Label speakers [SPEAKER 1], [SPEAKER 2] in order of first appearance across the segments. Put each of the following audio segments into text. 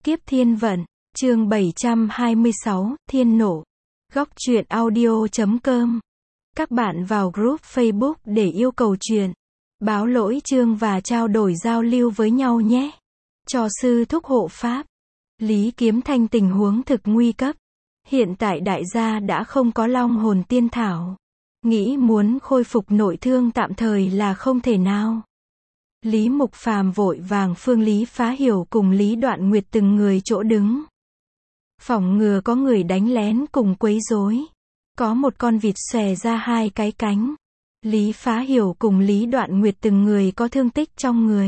[SPEAKER 1] Kiếp Thiên Vận, chương 726, Thiên Nộ. Góc truyện audio.com. Các bạn vào group Facebook để yêu cầu truyện, báo lỗi chương và trao đổi giao lưu với nhau nhé. Cho sư thúc hộ pháp. Lý Kiếm Thanh tình huống thực nguy cấp. Hiện tại đại gia đã không có long hồn tiên thảo. Nghĩ muốn khôi phục nội thương tạm thời là không thể nào. Lý Mục Phàm vội vàng phương Lý Phá Hiểu cùng Lý Đoạn Nguyệt từng người chỗ đứng. Phòng ngừa có người đánh lén cùng quấy rối. Có một con vịt xòe ra hai cái cánh. Lý Phá Hiểu cùng Lý Đoạn Nguyệt từng người có thương tích trong người.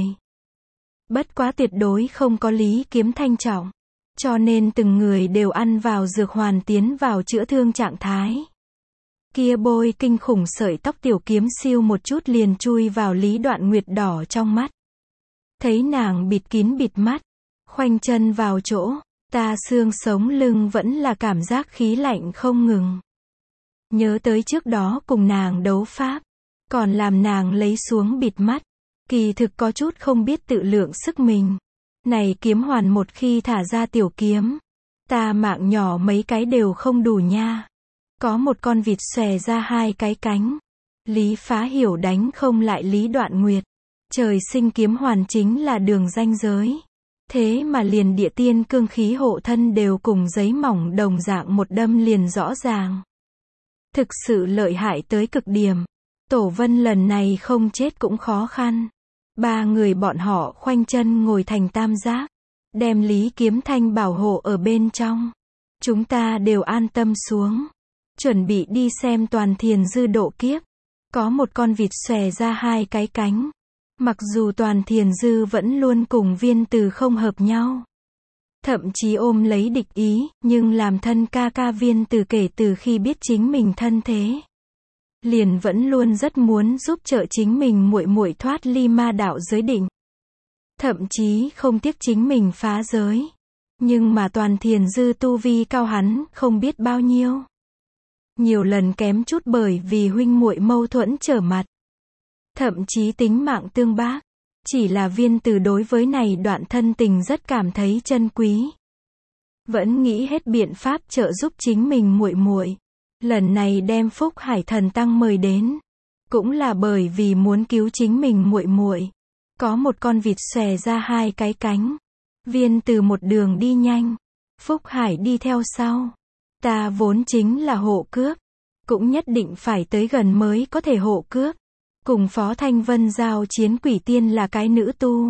[SPEAKER 1] Bất quá tuyệt đối không có Lý Kiếm Thanh trọng. Cho nên từng người đều ăn vào dược hoàn tiến vào chữa thương trạng thái. Kia bôi kinh khủng sợi tóc tiểu kiếm siêu một chút liền chui vào Lý Đoạn Nguyệt đỏ trong mắt. Thấy nàng bịt kín bịt mắt, khoanh chân vào chỗ, ta xương sống lưng vẫn là cảm giác khí lạnh không ngừng. Nhớ tới trước đó cùng nàng đấu pháp, còn làm nàng lấy xuống bịt mắt, kỳ thực có chút không biết tự lượng sức mình. Này kiếm hoàn một khi thả ra tiểu kiếm, ta mạng nhỏ mấy cái đều không đủ nha. Có một con vịt xòe ra hai cái cánh. Lý Phá Hiểu đánh không lại Lý Đoạn Nguyệt. Trời sinh kiếm hoàn chính là đường ranh giới. Thế mà liền địa tiên cương khí hộ thân đều cùng giấy mỏng đồng dạng một đâm liền rõ ràng. Thực sự lợi hại tới cực điểm. Tổ Vân lần này không chết cũng khó khăn. Ba người bọn họ khoanh chân ngồi thành tam giác. Đem Lý Kiếm Thanh bảo hộ ở bên trong. Chúng ta đều an tâm xuống. Chuẩn bị đi xem Toàn Thiền Dư độ kiếp. Có một con vịt xòe ra hai cái cánh. Mặc dù Toàn Thiền Dư vẫn luôn cùng Viên Từ không hợp nhau. Thậm chí ôm lấy địch ý, nhưng làm thân ca ca Viên Từ kể từ khi biết chính mình thân thế. Liền vẫn luôn rất muốn giúp trợ chính mình muội muội thoát ly ma đạo giới định. Thậm chí không tiếc chính mình phá giới. Nhưng mà Toàn Thiền Dư tu vi cao hắn không biết bao nhiêu. Nhiều lần kém chút bởi vì huynh muội mâu thuẫn trở mặt. Thậm chí tính mạng tương bác. Chỉ là Viên Từ đối với này đoạn thân tình rất cảm thấy chân quý. Vẫn nghĩ hết biện pháp trợ giúp chính mình muội muội. Lần này đem Phúc Hải Thần Tăng mời đến. Cũng là bởi vì muốn cứu chính mình muội muội. Có một con vịt xòe ra hai cái cánh. Viên Từ một đường đi nhanh. Phúc Hải đi theo sau. Ta vốn chính là hộ cướp. Cũng nhất định phải tới gần mới có thể hộ cướp. Cùng Phó Thanh Vân giao chiến quỷ tiên là cái nữ tu.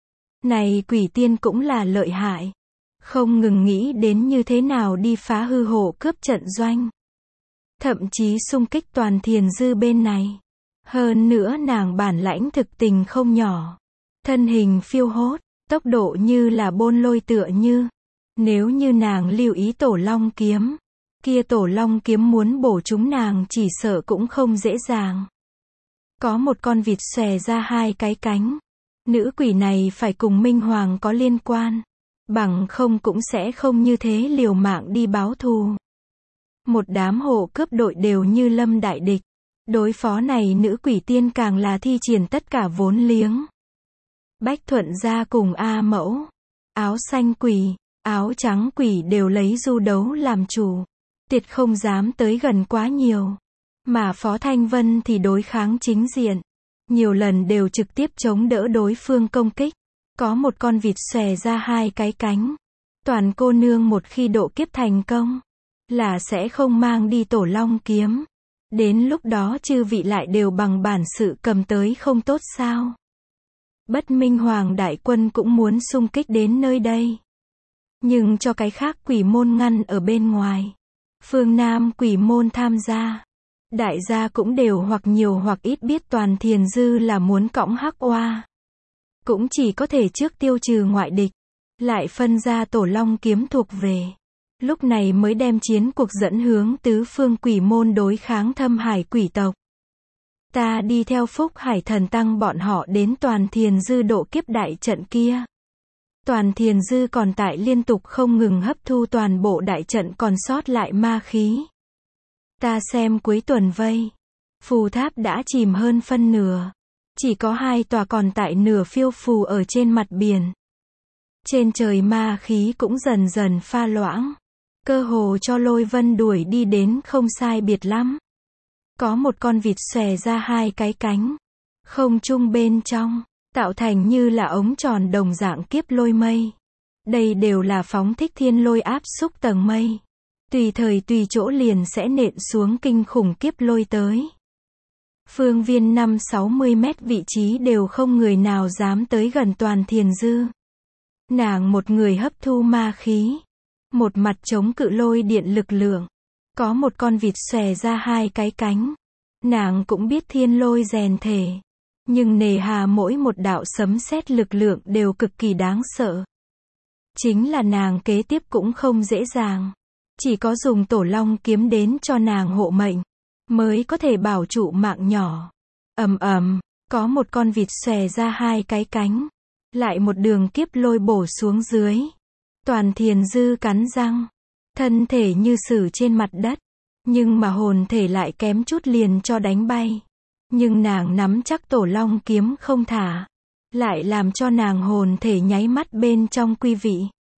[SPEAKER 1] Này quỷ tiên cũng là lợi hại. Không ngừng nghĩ đến như thế nào đi phá hư hộ cướp trận doanh. Thậm chí xung kích Toàn Thiền Dư bên này. Hơn nữa nàng bản lãnh thực tình không nhỏ. Thân hình phiêu hốt, tốc độ như là bôn lôi tựa như. Nếu như nàng lưu ý Tổ Long kiếm. Kia Tổ Long kiếm muốn bổ chúng nàng chỉ sợ cũng không dễ dàng. Có một con vịt xòe ra hai cái cánh. Nữ quỷ này phải cùng Minh Hoàng có liên quan. Bằng không cũng sẽ không như thế liều mạng đi báo thù. Một đám hộ cướp đội đều như lâm đại địch. Đối phó này nữ quỷ tiên càng là thi triển tất cả vốn liếng. Bách Thuận gia cùng A Mẫu, áo xanh quỷ, áo trắng quỷ đều lấy du đấu làm chủ. Tuyệt không dám tới gần quá nhiều. Mà Phó Thanh Vân thì đối kháng chính diện. Nhiều lần đều trực tiếp chống đỡ đối phương công kích. Có một con vịt xòe ra hai cái cánh. Toàn cô nương một khi độ kiếp thành công. Là sẽ không mang đi Tổ Long kiếm. Đến lúc đó chư vị lại đều bằng bản sự cầm tới không tốt sao. Bất Minh Hoàng đại quân cũng muốn xung kích đến nơi đây. Nhưng cho cái khác quỷ môn ngăn ở bên ngoài. Phương Nam quỷ môn tham gia. Đại gia cũng đều hoặc nhiều hoặc ít biết Toàn Thiền Dư là muốn cõng hắc oa. Cũng chỉ có thể trước tiêu trừ ngoại địch. Lại phân ra Tổ Long kiếm thuộc về. Lúc này mới đem chiến cuộc dẫn hướng tứ phương quỷ môn đối kháng Thâm Hải quỷ tộc. Ta đi theo Phúc Hải Thần Tăng bọn họ đến Toàn Thiền Dư độ kiếp đại trận kia. Toàn Thiền Dư còn tại liên tục không ngừng hấp thu toàn bộ đại trận còn sót lại ma khí. Ta xem cuối tuần vây. Phù tháp đã chìm hơn phân nửa. Chỉ có hai tòa còn tại nửa phiêu phù ở trên mặt biển. Trên trời ma khí cũng dần dần pha loãng. Cơ hồ cho Lôi Vân đuổi đi đến không sai biệt lắm. Có một con vịt xòe ra hai cái cánh. Không trung bên trong, tạo thành như là ống tròn đồng dạng kiếp lôi mây. Đây đều là phóng thích thiên lôi áp xúc tầng mây. Tùy thời tùy chỗ liền sẽ nện xuống kinh khủng kiếp lôi tới. Phương viên 5-60 mét vị trí đều không người nào dám tới gần Toàn Thiền Dư. Nàng một người hấp thu ma khí. Một mặt chống cự lôi điện lực lượng. Có một con vịt xòe ra hai cái cánh. Nàng cũng biết thiên lôi rèn thể. Nhưng nề hà mỗi một đạo sấm sét lực lượng đều cực kỳ đáng sợ. Chính là nàng kế tiếp cũng không dễ dàng. Chỉ có dùng Tổ Long kiếm đến cho nàng hộ mệnh, mới có thể bảo trụ mạng nhỏ. Ầm ầm, có một con vịt xòe ra hai cái cánh. Lại một đường kiếp lôi bổ xuống dưới. Toàn Thiền Dư cắn răng. Thân thể như xử trên mặt đất. Nhưng mà hồn thể lại kém chút liền cho đánh bay. Nhưng nàng nắm chắc Tổ Long kiếm không thả. Lại làm cho nàng hồn thể nháy mắt bên trong quy vị.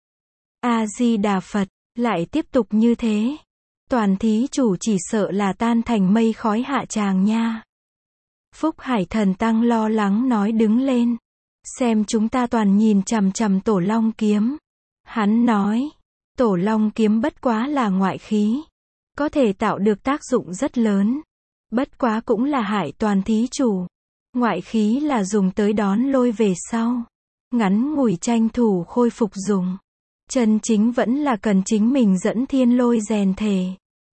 [SPEAKER 1] A-di-đà Phật, lại tiếp tục như thế. Toàn thí chủ chỉ sợ là tan thành mây khói hạ tràng nha. Phúc Hải Thần Tăng lo lắng nói đứng lên. Xem chúng ta toàn nhìn chằm chằm Tổ Long kiếm. Hắn nói, Tổ Long kiếm bất quá là ngoại khí. Có thể tạo được tác dụng rất lớn. Bất quá cũng là hại toàn thí chủ. Ngoại khí là dùng tới đón lôi về sau. Ngắn ngủi tranh thủ khôi phục dùng. Chân chính vẫn là cần chính mình dẫn thiên lôi rèn thể.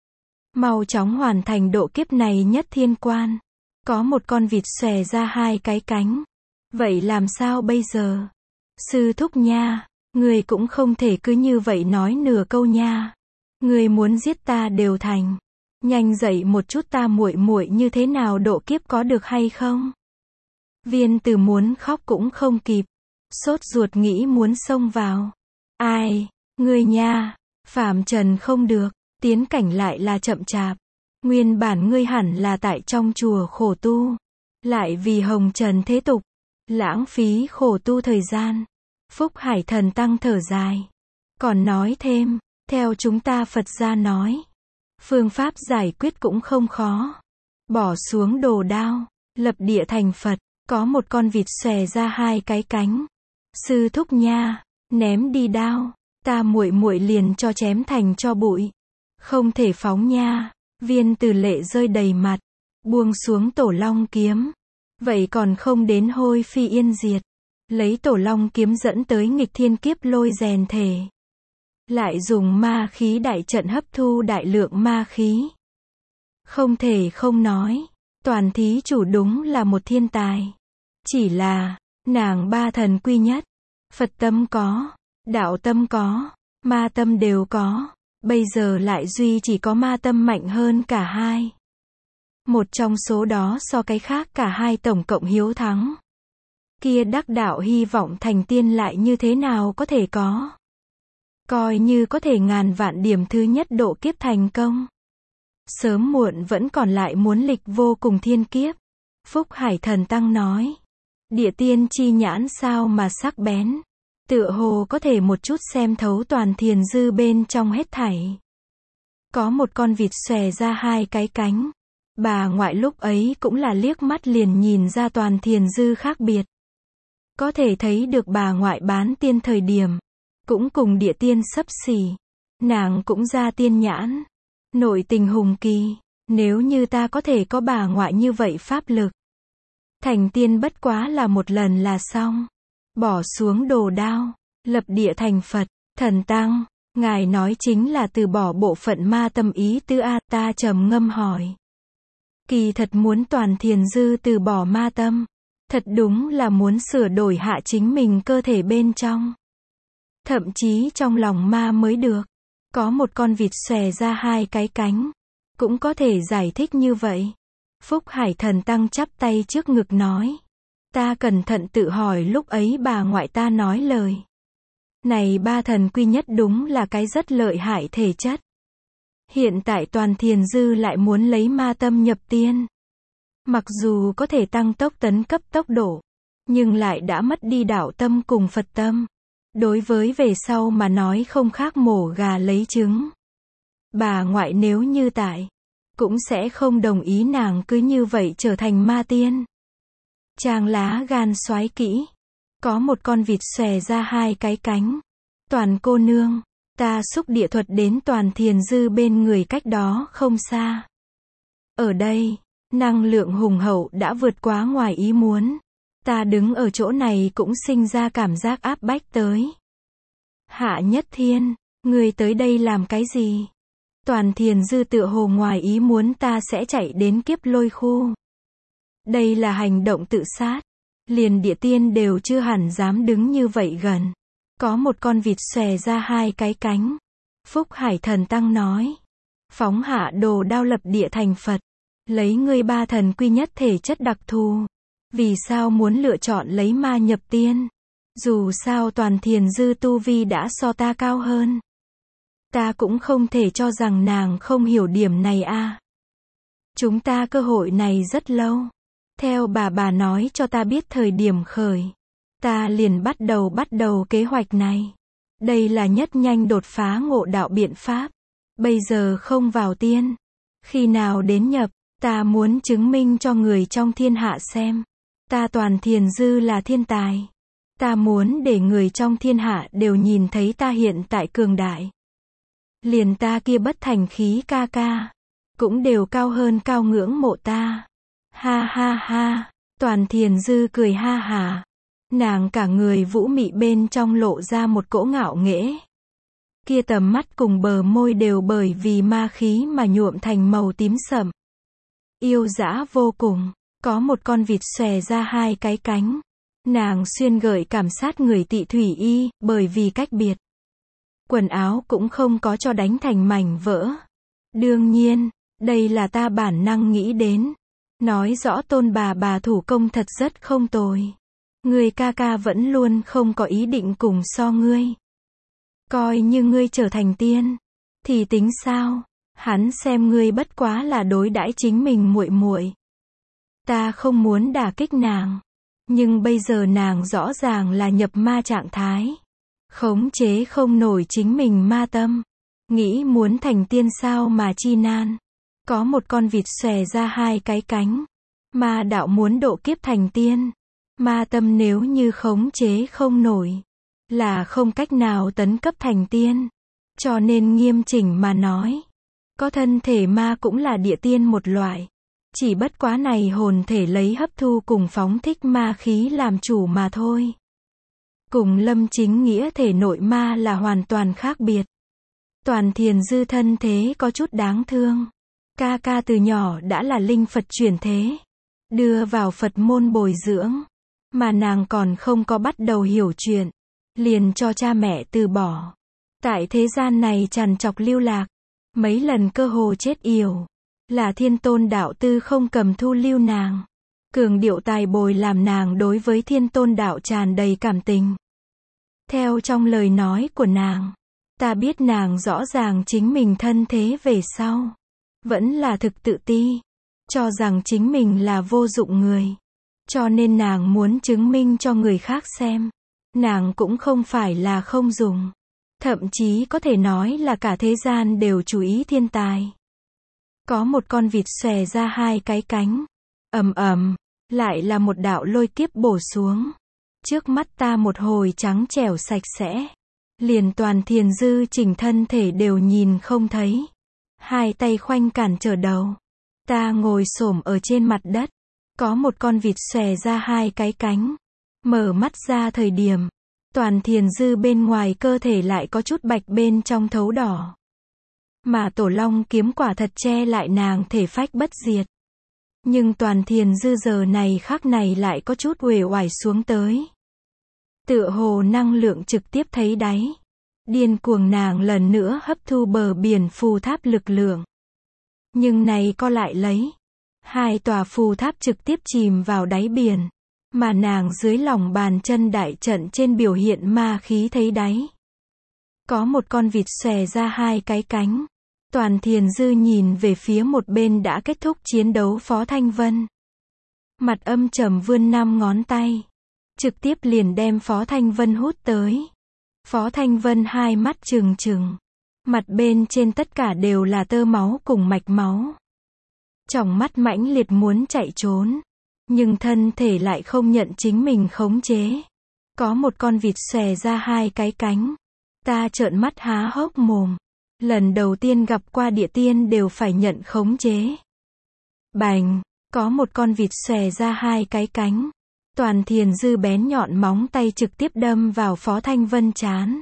[SPEAKER 1] Mau chóng hoàn thành độ kiếp này nhất thiên quan. Có một con vịt xòe ra hai cái cánh. Vậy làm sao bây giờ? Sư thúc nha, người cũng không thể cứ như vậy nói nửa câu nha. Người muốn giết ta đều thành. Nhanh dậy một chút, ta muội muội như thế nào độ kiếp có được hay không? Viên Từ muốn khóc cũng không kịp. Sốt ruột nghĩ muốn xông vào. Ai, ngươi nha, phàm trần không được, tiến cảnh lại là chậm chạp. Nguyên bản ngươi hẳn là tại trong chùa khổ tu. Lại vì hồng trần thế tục. Lãng phí khổ tu thời gian. Phúc Hải Thần Tăng thở dài. Còn nói thêm, theo chúng ta Phật gia nói. Phương pháp giải quyết cũng không khó. Bỏ xuống đồ đao, lập địa thành Phật. Có một con vịt xòe ra hai cái cánh. Sư thúc nha, ném đi đao, ta muội muội liền cho chém thành cho bụi. Không thể phóng nha. Viên Từ lệ rơi đầy mặt, buông xuống Tổ Long kiếm. Vậy còn không đến hôi phi yên diệt. Lấy Tổ Long kiếm dẫn tới nghịch thiên kiếp lôi rèn thể. Lại dùng ma khí đại trận hấp thu đại lượng ma khí. Không thể không nói, toàn thí chủ đúng là một thiên tài. Chỉ là, nàng ba thần quy nhất. Phật tâm có, đạo tâm có, ma tâm đều có. Bây giờ lại duy chỉ có ma tâm mạnh hơn cả hai. Một trong số đó so cái khác cả hai tổng cộng hiếu thắng. Kia đắc đạo hy vọng thành tiên lại như thế nào có thể có. Coi như có thể ngàn vạn điểm thứ nhất độ kiếp thành công. Sớm muộn vẫn còn lại muốn lịch vô cùng thiên kiếp. Phúc Hải Thần Tăng nói. Địa tiên chi nhãn sao mà sắc bén. Tựa hồ có thể một chút xem thấu Toàn Thiền Dư bên trong hết thảy. Có một con vịt xòe ra hai cái cánh. Bà ngoại lúc ấy cũng là liếc mắt liền nhìn ra Toàn Thiền Dư khác biệt. Có thể thấy được bà ngoại bán tiên thời điểm. Cũng cùng địa tiên xấp xỉ. Nàng cũng ra tiên nhãn. Nội tình hùng kỳ. Nếu như ta có thể có bà ngoại như vậy pháp lực. Thành tiên bất quá là một lần là xong. Bỏ xuống đồ đao. Lập địa thành Phật. Thần Tăng, ngài nói chính là từ bỏ bộ phận ma tâm ý tứ a. Ta trầm ngâm hỏi. Kỳ thật muốn Toàn Thiền Dư từ bỏ ma tâm. Thật đúng là muốn sửa đổi hạ chính mình cơ thể bên trong. Thậm chí trong lòng ma mới được. Có một con vịt xòe ra hai cái cánh. Cũng có thể giải thích như vậy. Phúc Hải Thần Tăng chắp tay trước ngực nói. Ta cẩn thận tự hỏi lúc ấy bà ngoại ta nói lời. Này ba thần quy nhất đúng là cái rất lợi hại thể chất. Hiện tại Toàn Thiền Dư lại muốn lấy ma tâm nhập tiên. Mặc dù có thể tăng tốc tấn cấp tốc độ. Nhưng lại đã mất đi đạo tâm cùng Phật tâm. Đối với về sau mà nói không khác mổ gà lấy trứng. Bà ngoại nếu như tại, cũng sẽ không đồng ý nàng cứ như vậy trở thành ma tiên. Trang lá gan xoái kỹ. Có một con vịt xòe ra hai cái cánh. Toàn cô nương, ta xúc địa thuật đến Toàn Thiền Dư bên người cách đó không xa. Ở đây, năng lượng hùng hậu đã vượt quá ngoài ý muốn. Ta đứng ở chỗ này cũng sinh ra cảm giác áp bách tới. Hạ Nhất Thiên, ngươi tới đây làm cái gì? Toàn Thiền Dư tựa hồ ngoài ý muốn ta sẽ chạy đến Kiếp Lôi khu. Đây là hành động tự sát. Liền địa tiên đều chưa hẳn dám đứng như vậy gần. Có một con vịt xòe ra hai cái cánh. Phúc Hải Thần Tăng nói. Phóng hạ đồ đao lập địa thành Phật. Lấy ngươi ba thần quy nhất thể chất đặc thù. Vì sao muốn lựa chọn lấy ma nhập tiên? Dù sao Toàn Thiền Dư tu vi đã so ta cao hơn. Ta cũng không thể cho rằng nàng không hiểu điểm này a. Chúng ta cơ hội này rất lâu. Theo bà nói cho ta biết thời điểm khởi. Ta liền bắt đầu kế hoạch này. Đây là nhất nhanh đột phá ngộ đạo biện pháp. Bây giờ không vào tiên. Khi nào đến nhập, ta muốn chứng minh cho người trong thiên hạ xem. Ta Toàn Thiền Dư là thiên tài. Ta muốn để người trong thiên hạ đều nhìn thấy ta hiện tại cường đại. Liền ta kia bất thành khí ca ca. Cũng đều cao hơn cao ngưỡng mộ ta. Ha ha ha. Toàn Thiền Dư cười ha hà. Nàng cả người vũ mị bên trong lộ ra một cỗ ngạo nghễ. Kia tầm mắt cùng bờ môi đều bởi vì ma khí mà nhuộm thành màu tím sậm. Yêu dã vô cùng. Có một con vịt xòe ra hai cái cánh. Nàng xuyên gợi cảm sát người Tị Thủy Y, bởi vì cách biệt. Quần áo cũng không có cho đánh thành mảnh vỡ. Đương nhiên, đây là ta bản năng nghĩ đến. Nói rõ Tôn bà thủ công thật rất không tồi. Người ca ca vẫn luôn không có ý định cùng so ngươi. Coi như ngươi trở thành tiên, thì tính sao? Hắn xem ngươi bất quá là đối đãi chính mình muội muội. Ta không muốn đả kích nàng. Nhưng bây giờ nàng rõ ràng là nhập ma trạng thái. Khống chế không nổi chính mình ma tâm. Nghĩ muốn thành tiên sao mà chi nan. Có một con vịt xòe ra hai cái cánh. Ma đạo muốn độ kiếp thành tiên. Ma tâm nếu như khống chế không nổi, là không cách nào tấn cấp thành tiên. Cho nên nghiêm chỉnh mà nói, có thân thể ma cũng là địa tiên một loại. Chỉ bất quá này hồn thể lấy hấp thu cùng phóng thích ma khí làm chủ mà thôi. Cùng Lâm Chính Nghĩa thể nội ma là hoàn toàn khác biệt. Toàn Thiền Dư thân thế có chút đáng thương. Ca ca từ nhỏ đã là linh Phật chuyển thế. Đưa vào Phật môn bồi dưỡng. Mà nàng còn không có bắt đầu hiểu chuyện. Liền cho cha mẹ từ bỏ. Tại thế gian này trằn trọc lưu lạc. Mấy lần cơ hồ chết yểu. Là Thiên Tôn đạo tư không cầm thu lưu nàng. Cường điệu tài bồi làm nàng đối với Thiên Tôn đạo tràn đầy cảm tình. Theo trong lời nói của nàng, ta biết nàng rõ ràng chính mình thân thế về sau. Vẫn là thực tự ti. Cho rằng chính mình là vô dụng người. Cho nên nàng muốn chứng minh cho người khác xem. Nàng cũng không phải là không dùng. Thậm chí có thể nói là cả thế gian đều chú ý thiên tài. Có một con vịt xòe ra hai cái cánh. Ầm ầm, lại là một đạo lôi kiếp bổ xuống. Trước mắt ta một hồi trắng trẻo sạch sẽ. Liền Toàn Thiền Dư chỉnh thân thể đều nhìn không thấy. Hai tay khoanh cản trở đầu. Ta ngồi xổm ở trên mặt đất. Có một con vịt xòe ra hai cái cánh. Mở mắt ra thời điểm. Toàn Thiền Dư bên ngoài cơ thể lại có chút bạch bên trong thấu đỏ. Mà Tổ Long kiếm quả thật che lại nàng thể phách bất diệt. Nhưng Toàn Thiền Dư giờ này khắc này lại có chút uể oải xuống tới. Tựa hồ năng lượng trực tiếp thấy đáy. Điên cuồng nàng lần nữa hấp thu bờ biển phù tháp lực lượng. Nhưng này co lại lấy. Hai tòa phù tháp trực tiếp chìm vào đáy biển. Mà nàng dưới lòng bàn chân đại trận trên biểu hiện ma khí thấy đáy. Có một con vịt xòe ra hai cái cánh. Toàn Thiền Dư nhìn về phía một bên đã kết thúc chiến đấu Phó Thanh Vân. Mặt âm trầm vươn 5 ngón tay. Trực tiếp liền đem Phó Thanh Vân hút tới. Phó Thanh Vân hai mắt trừng trừng. Mặt bên trên tất cả đều là tơ máu cùng mạch máu. Tròng mắt mãnh liệt muốn chạy trốn. Nhưng thân thể lại không nhận chính mình khống chế. Có một con vịt xòe ra hai cái cánh. Ta trợn mắt há hốc mồm. Lần đầu tiên gặp qua địa tiên đều phải nhận khống chế. Bành, có một con vịt xòe ra hai cái cánh. Toàn Thiền Dư bén nhọn móng tay trực tiếp đâm vào Phó Thanh Vân trán.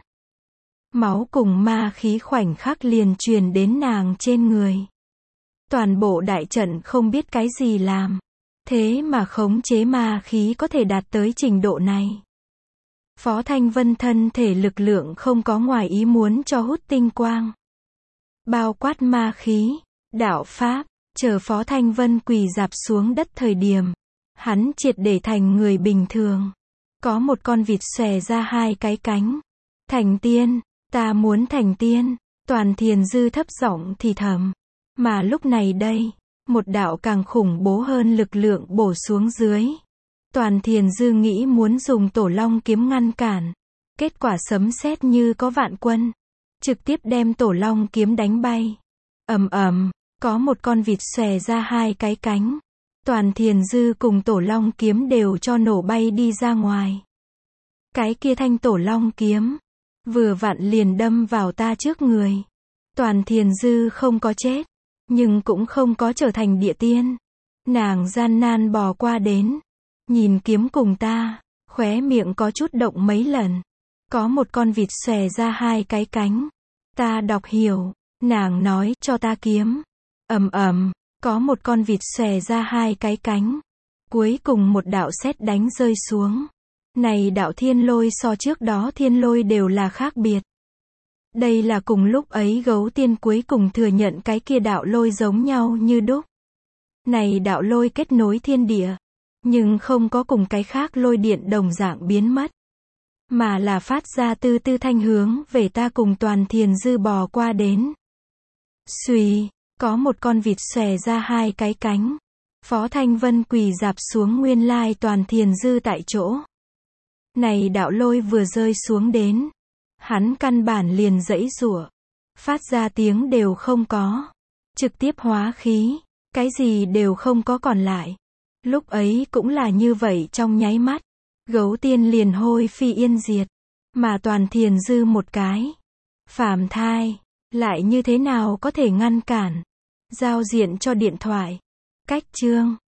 [SPEAKER 1] Máu cùng ma khí khoảnh khắc liền truyền đến nàng trên người. Toàn bộ đại trận không biết cái gì làm. Thế mà khống chế ma khí có thể đạt tới trình độ này. Phó Thanh Vân thân thể lực lượng không có ngoài ý muốn cho hút tinh quang. Bao quát ma khí, đạo pháp, chờ Phó Thanh Vân quỳ rạp xuống đất thời điểm. Hắn triệt để thành người bình thường. Có một con vịt xòe ra hai cái cánh. Thành tiên, ta muốn thành tiên. Toàn Thiền Dư thấp giọng thì thầm. Mà lúc này đây, một đạo càng khủng bố hơn lực lượng bổ xuống dưới. Toàn Thiền Dư nghĩ muốn dùng Tổ Long kiếm ngăn cản. Kết quả sấm sét như có vạn quân. Trực tiếp đem Tổ Long kiếm đánh bay. Ầm ầm, có một con vịt xòe ra hai cái cánh. Toàn Thiền Dư cùng Tổ Long kiếm đều cho nổ bay đi ra ngoài. Cái kia thanh Tổ Long kiếm, vừa vặn liền đâm vào ta trước người. Toàn Thiền Dư không có chết, nhưng cũng không có trở thành địa tiên. Nàng gian nan bò qua đến, nhìn kiếm cùng ta, khóe miệng có chút động mấy lần. Có một con vịt xòe ra hai cái cánh. Ta đọc hiểu, nàng nói cho ta kiếm. Ầm ầm. Có một con vịt xòe ra hai cái cánh. Cuối cùng một đạo sét đánh rơi xuống. Này đạo thiên lôi so trước đó thiên lôi đều là khác biệt. Đây là cùng lúc ấy gấu tiên cuối cùng thừa nhận cái kia đạo lôi giống nhau như đúc. Này đạo lôi kết nối thiên địa. Nhưng không có cùng cái khác lôi điện đồng dạng biến mất. Mà là phát ra tư tư thanh hướng về ta cùng Toàn Thiền Dư bò qua đến. Xuy. Có một con vịt xòe ra hai cái cánh. Phó Thanh Vân quỳ rạp xuống nguyên lai Toàn Thiền Dư tại chỗ. Này đạo lôi vừa rơi xuống đến. Hắn căn bản liền giãy giụa. Phát ra tiếng đều không có. Trực tiếp hóa khí. Cái gì đều không có còn lại. Lúc ấy cũng là như vậy trong nháy mắt. Gấu tiên liền hôi phi yên diệt. Mà Toàn Thiền Dư một cái. Phàm thai. Lại như thế nào có thể ngăn cản. Giao diện cho điện thoại. Cách chương